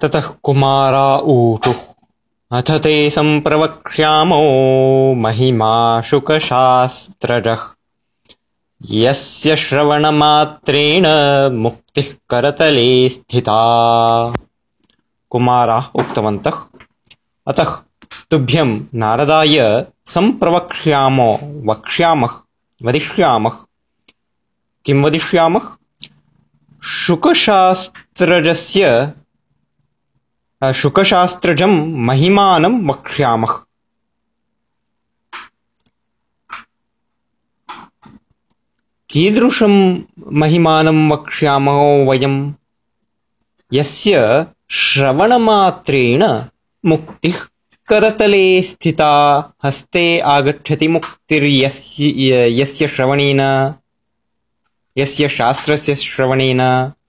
ततः कुमारा ऊचुः अथ ते सम्प्रवक्ष्यामो महिमा शुकशास्त्रजः यस्य श्रवणमात्रेण मुक्तिः करतले स्थिता। कुमाराः उक्तवन्तः, अतः तुभ्यं नारदाय सम्प्रवक्ष्यामो वदिष्यामः। किं वदिष्यामः? शुकशास्त्रजं महिमानं वक्ष्यामः। कीदृशं महिमानं वक्ष्यामः वयं? यस्य श्रवणमात्रेण मुक्तिः करतले स्थिता। हस्ते आगच्छति मुक्तिर्यस्य श्रवणेन, यस्य शास्त्रस्य श्रवणेन